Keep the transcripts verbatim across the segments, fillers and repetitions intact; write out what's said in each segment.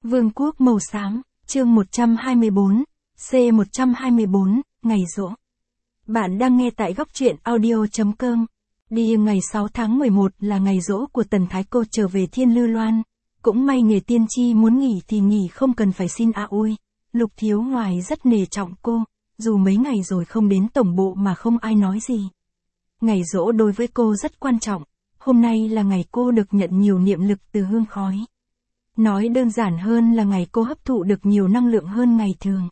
Vương quốc màu xám, chương một trăm hai mươi bốn, C một trăm hai mươi bốn, ngày giỗ. Bạn đang nghe tại góc truyện audio chấm com. Đi ngày sáu tháng mười một là ngày giỗ của Tần Thái Cô trở về Thiên Lư Loan. Cũng may nghề tiên tri muốn nghỉ thì nghỉ không cần phải xin à ôi. Lục Thiếu Hoài rất nể trọng cô, dù mấy ngày rồi không đến tổng bộ mà không ai nói gì. Ngày giỗ đối với cô rất quan trọng, hôm nay là ngày cô được nhận nhiều niệm lực từ hương khói. Nói đơn giản hơn là ngày cô hấp thụ được nhiều năng lượng hơn ngày thường.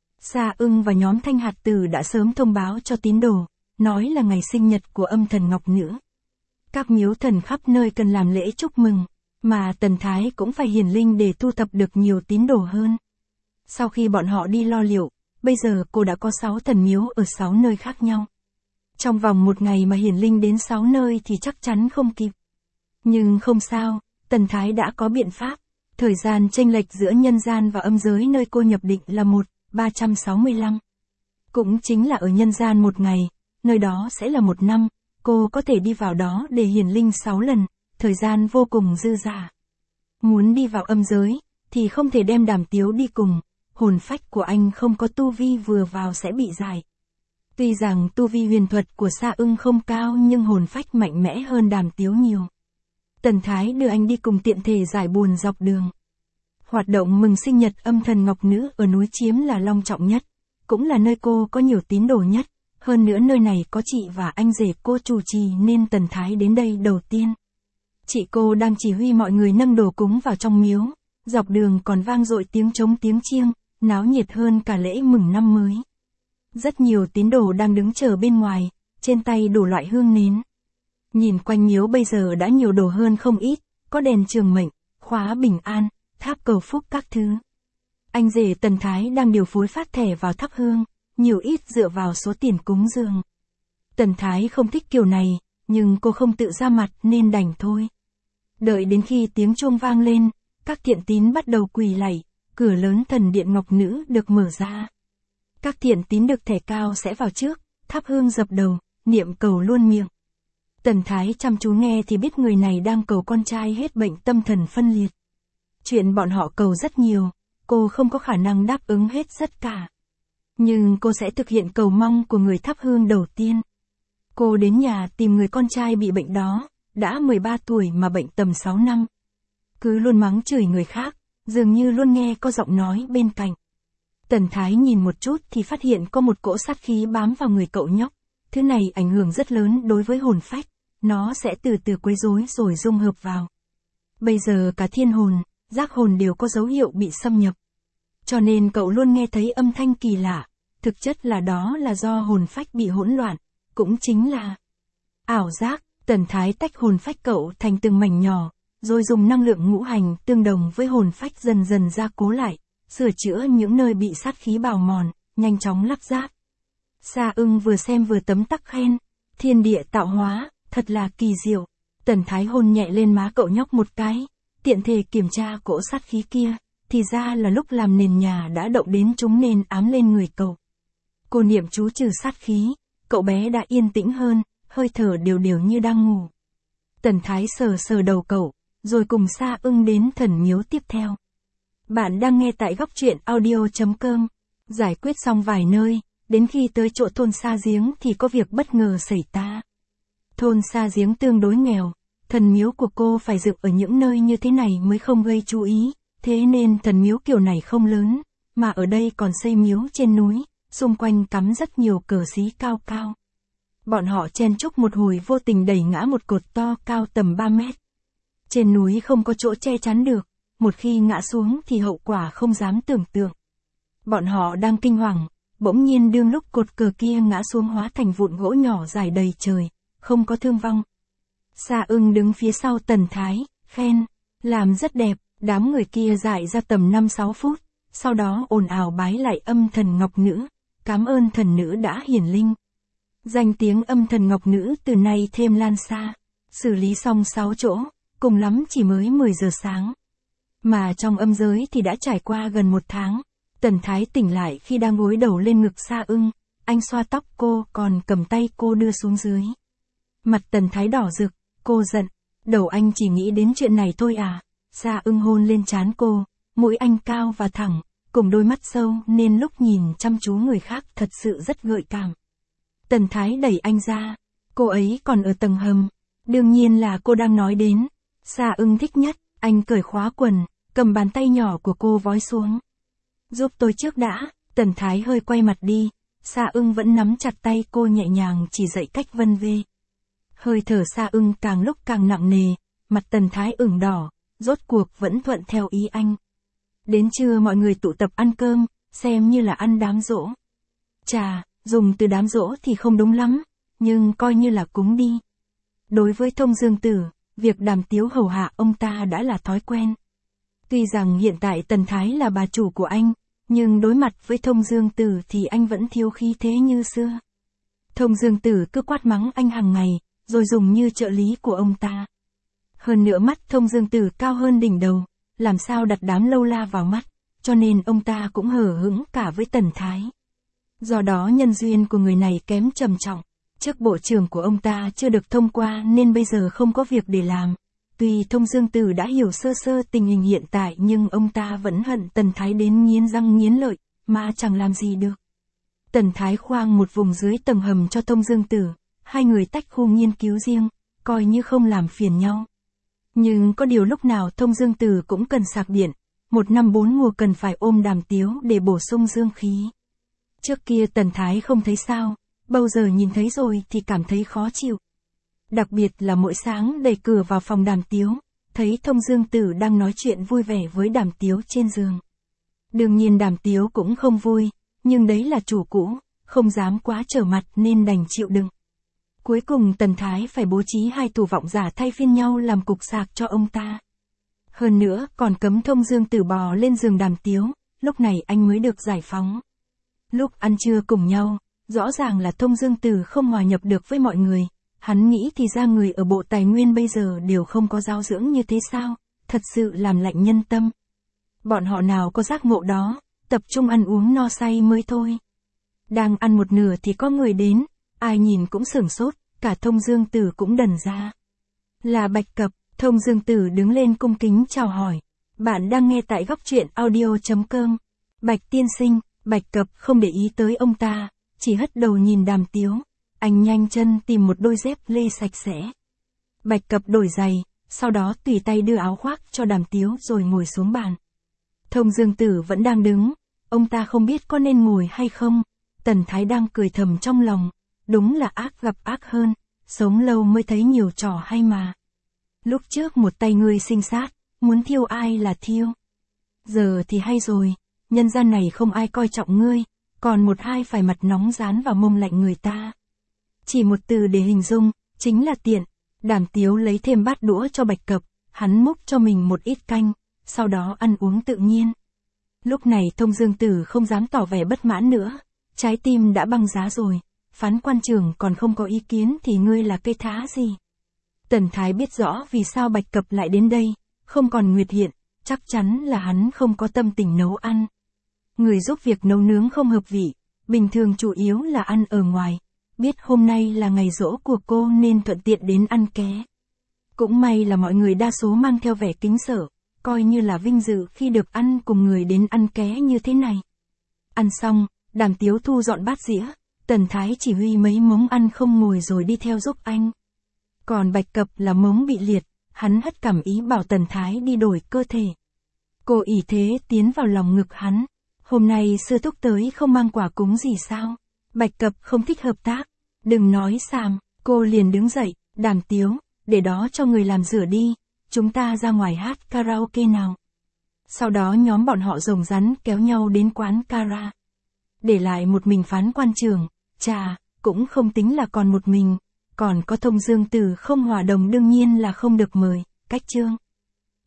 Sa Ưng và nhóm Thanh Hạt Tử đã sớm thông báo cho tín đồ, nói là ngày sinh nhật của âm thần Ngọc Nữ. Các miếu thần khắp nơi cần làm lễ chúc mừng, mà Tần Thái cũng phải hiển linh để thu thập được nhiều tín đồ hơn. Sau khi bọn họ đi lo liệu, bây giờ cô đã có sáu thần miếu ở sáu nơi khác nhau. Trong vòng một ngày mà hiển linh đến sáu nơi thì chắc chắn không kịp. Nhưng không sao, Tần Thái đã có biện pháp. Thời gian chênh lệch giữa nhân gian và âm giới nơi cô nhập định là một nghìn ba trăm sáu mươi lăm. Cũng chính là ở nhân gian một ngày, nơi đó sẽ là một năm, cô có thể đi vào đó để hiển linh sáu lần, thời gian vô cùng dư dả. Muốn đi vào âm giới, thì không thể đem Đàm Tiếu đi cùng, hồn phách của anh không có tu vi vừa vào sẽ bị giải. Tuy rằng tu vi huyền thuật của Sa Ưng không cao nhưng hồn phách mạnh mẽ hơn Đàm Tiếu nhiều. Tần Thái đưa anh đi cùng tiện thể giải buồn dọc đường. Hoạt động mừng sinh nhật âm thần Ngọc Nữ ở núi Chiếm là long trọng nhất, cũng là nơi cô có nhiều tín đồ nhất, hơn nữa nơi này có chị và anh rể cô chủ trì nên Tần Thái đến đây đầu tiên. Chị cô đang chỉ huy mọi người nâng đồ cúng vào trong miếu, dọc đường còn vang dội tiếng trống tiếng chiêng, náo nhiệt hơn cả lễ mừng năm mới. Rất nhiều tín đồ đang đứng chờ bên ngoài, trên tay đủ loại hương nến. Nhìn quanh miếu bây giờ đã nhiều đồ hơn không ít, có đèn trường mệnh, khóa bình an, tháp cầu phúc các thứ. Anh rể Tần Thái đang điều phối phát thẻ vào thắp hương, nhiều ít dựa vào số tiền cúng dường. Tần Thái không thích kiểu này, nhưng cô không tự ra mặt nên đành thôi. Đợi đến khi tiếng chuông vang lên, các thiện tín bắt đầu quỳ lạy, cửa lớn thần điện Ngọc Nữ được mở ra. Các thiện tín được thẻ cao sẽ vào trước, thắp hương dập đầu, niệm cầu luôn miệng. Tần Thái chăm chú nghe thì biết người này đang cầu con trai hết bệnh tâm thần phân liệt. Chuyện bọn họ cầu rất nhiều, cô không có khả năng đáp ứng hết tất cả. Nhưng cô sẽ thực hiện cầu mong của người thắp hương đầu tiên. Cô đến nhà tìm người con trai bị bệnh đó, đã mười ba tuổi mà bệnh tầm sáu năm. Cứ luôn mắng chửi người khác, dường như luôn nghe có giọng nói bên cạnh. Tần Thái nhìn một chút thì phát hiện có một cỗ sát khí bám vào người cậu nhóc. Thứ này ảnh hưởng rất lớn đối với hồn phách, nó sẽ từ từ quấy rối rồi dung hợp vào. Bây giờ cả thiên hồn, giác hồn đều có dấu hiệu bị xâm nhập. Cho nên cậu luôn nghe thấy âm thanh kỳ lạ, thực chất là đó là do hồn phách bị hỗn loạn, cũng chính là ảo giác. Tần Thái tách hồn phách cậu thành từng mảnh nhỏ, rồi dùng năng lượng ngũ hành tương đồng với hồn phách dần dần gia cố lại, sửa chữa những nơi bị sát khí bào mòn, nhanh chóng lắp ráp. Sa Ưng vừa xem vừa tấm tắc khen, thiên địa tạo hóa, thật là kỳ diệu. Tần Thái hôn nhẹ lên má cậu nhóc một cái, tiện thể kiểm tra cỗ sát khí kia, thì ra là lúc làm nền nhà đã động đến chúng nên ám lên người cậu. Cô niệm chú trừ sát khí, cậu bé đã yên tĩnh hơn, hơi thở đều đều như đang ngủ. Tần Thái sờ sờ đầu cậu, rồi cùng Sa Ưng đến thần miếu tiếp theo. Bạn đang nghe tại góc truyện audio chấm com. Giải quyết xong vài nơi, đến khi tới chỗ thôn Sa Giếng thì có việc bất ngờ xảy ra. Thôn Sa Giếng tương đối nghèo, thần miếu của cô phải dựng ở những nơi như thế này mới không gây chú ý, thế nên thần miếu kiểu này không lớn, mà ở đây còn xây miếu trên núi, xung quanh cắm rất nhiều cờ xí cao cao. Bọn họ chen chúc một hồi vô tình đẩy ngã một cột to cao tầm ba mét. Trên núi không có chỗ che chắn được, một khi ngã xuống thì hậu quả không dám tưởng tượng. Bọn họ đang kinh hoàng, bỗng nhiên đương lúc cột cờ kia ngã xuống hóa thành vụn gỗ nhỏ dài đầy trời, không có thương vong. Sa Ưng đứng phía sau Tần Thái, khen, làm rất đẹp. Đám người kia dại ra tầm năm sáu phút, sau đó ồn ào bái lại âm thần Ngọc Nữ, cảm ơn thần nữ đã hiển linh. Danh tiếng âm thần Ngọc Nữ từ nay thêm lan xa, xử lý xong sáu chỗ, cùng lắm chỉ mới mười giờ sáng. Mà trong âm giới thì đã trải qua gần một tháng. Tần Thái tỉnh lại khi đang gối đầu lên ngực Sa Ưng, anh xoa tóc cô còn cầm tay cô đưa xuống dưới. Mặt Tần Thái đỏ rực, cô giận, đầu anh chỉ nghĩ đến chuyện này thôi à. Sa Ưng hôn lên trán cô, mũi anh cao và thẳng, cùng đôi mắt sâu nên lúc nhìn chăm chú người khác thật sự rất gợi cảm. Tần Thái đẩy anh ra, cô ấy còn ở tầng hầm, đương nhiên là cô đang nói đến. Sa Ưng thích nhất, anh cởi khóa quần, cầm bàn tay nhỏ của cô vói xuống. Giúp tôi trước đã, Tần Thái hơi quay mặt đi, Sa Ưng vẫn nắm chặt tay cô nhẹ nhàng chỉ dạy cách vân vê. Hơi thở Sa Ưng càng lúc càng nặng nề, mặt Tần Thái ửng đỏ, rốt cuộc vẫn thuận theo ý anh. Đến trưa mọi người tụ tập ăn cơm, xem như là ăn đám giỗ. Chà, dùng từ đám giỗ thì không đúng lắm, nhưng coi như là cúng đi. Đối với Thông Dương Tử, việc Đàm Tiếu hầu hạ ông ta đã là thói quen. Tuy rằng hiện tại Tần Thái là bà chủ của anh, nhưng đối mặt với Thông Dương Tử thì anh vẫn thiếu khí thế như xưa. Thông Dương Tử cứ quát mắng anh hàng ngày, rồi dùng như trợ lý của ông ta. Hơn nữa mắt Thông Dương Tử cao hơn đỉnh đầu, làm sao đặt đám lâu la vào mắt, cho nên ông ta cũng hờ hững cả với Tần Thái. Do đó nhân duyên của người này kém trầm trọng, chức bộ trưởng của ông ta chưa được thông qua nên bây giờ không có việc để làm. Tuy Thông Dương Tử đã hiểu sơ sơ tình hình hiện tại nhưng ông ta vẫn hận Tần Thái đến nghiến răng nghiến lợi, mà chẳng làm gì được. Tần Thái khoang một vùng dưới tầng hầm cho Thông Dương Tử, hai người tách khu nghiên cứu riêng, coi như không làm phiền nhau. Nhưng có điều lúc nào Thông Dương Tử cũng cần sạc điện, một năm bốn mùa cần phải ôm Đàm Tiếu để bổ sung dương khí. Trước kia Tần Thái không thấy sao, bao giờ nhìn thấy rồi thì cảm thấy khó chịu. Đặc biệt là mỗi sáng đẩy cửa vào phòng Đàm Tiếu, thấy Thông Dương Tử đang nói chuyện vui vẻ với Đàm Tiếu trên giường. Đương nhiên Đàm Tiếu cũng không vui, nhưng đấy là chủ cũ, không dám quá trở mặt nên đành chịu đựng. Cuối cùng Tần Thái phải bố trí hai tủ vọng giả thay phiên nhau làm cục sạc cho ông ta. Hơn nữa còn cấm Thông Dương Tử bò lên giường Đàm Tiếu, lúc này anh mới được giải phóng. Lúc ăn trưa cùng nhau, rõ ràng là Thông Dương Tử không hòa nhập được với mọi người. Hắn nghĩ thì ra người ở Bộ Tài nguyên bây giờ đều không có giáo dưỡng như thế sao, thật sự làm lạnh nhân tâm. Bọn họ nào có giác ngộ đó, tập trung ăn uống no say mới thôi. Đang ăn một nửa thì có người đến, ai nhìn cũng sửng sốt, cả Thông Dương Tử cũng đần ra. Là Bạch Cập, Thông Dương Tử đứng lên cung kính chào hỏi. Bạn đang nghe tại góc truyện audio chấm com. Bạch tiên sinh, Bạch Cập không để ý tới ông ta, chỉ hất đầu nhìn Đàm Tiếu. Anh nhanh chân tìm một đôi dép lê sạch sẽ. Bạch Cập đổi giày, sau đó tùy tay đưa áo khoác cho Đàm Tiếu rồi ngồi xuống bàn. Thông Dương Tử vẫn đang đứng, ông ta không biết có nên ngồi hay không. Tần Thái đang cười thầm trong lòng, đúng là ác gặp ác hơn, sống lâu mới thấy nhiều trò hay mà. Lúc trước một tay ngươi sinh sát, muốn thiêu ai là thiêu. Giờ thì hay rồi, nhân gian này không ai coi trọng ngươi, còn một hai phải mặt nóng dán vào mông lạnh người ta. Chỉ một từ để hình dung, chính là tiện. Đàm Tiếu lấy thêm bát đũa cho Bạch Cập, hắn múc cho mình một ít canh, sau đó ăn uống tự nhiên. Lúc này Thông Dương Tử không dám tỏ vẻ bất mãn nữa, trái tim đã băng giá rồi, phán quan trưởng còn không có ý kiến thì ngươi là cây thá gì. Tần Thái biết rõ vì sao Bạch Cập lại đến đây, không còn Nguyệt Hiện, chắc chắn là hắn không có tâm tình nấu ăn. Người giúp việc nấu nướng không hợp vị, bình thường chủ yếu là ăn ở ngoài. Biết hôm nay là ngày giỗ của cô nên thuận tiện đến ăn ké. Cũng may là mọi người đa số mang theo vẻ kính sợ, coi như là vinh dự khi được ăn cùng người đến ăn ké như thế này. Ăn xong, Đàm Tiếu thu dọn bát dĩa, Tần Thái chỉ huy mấy mống ăn không ngồi rồi đi theo giúp anh. Còn Bạch Cập là mống bị liệt, hắn hất cảm ý bảo Tần Thái đi đổi cơ thể. Cô ỷ thế tiến vào lòng ngực hắn. Hôm nay sư thúc tới không mang quả cúng gì sao? Bạch Cập không thích hợp tác. Đừng nói xàm, cô liền đứng dậy, Đàm Tiếu, để đó cho người làm rửa đi, chúng ta ra ngoài hát karaoke nào. Sau đó nhóm bọn họ rồng rắn kéo nhau đến quán kara. Để lại một mình phán quan trưởng, chà, cũng không tính là còn một mình, còn có Thông Dương Tử không hòa đồng đương nhiên là không được mời, cách chương.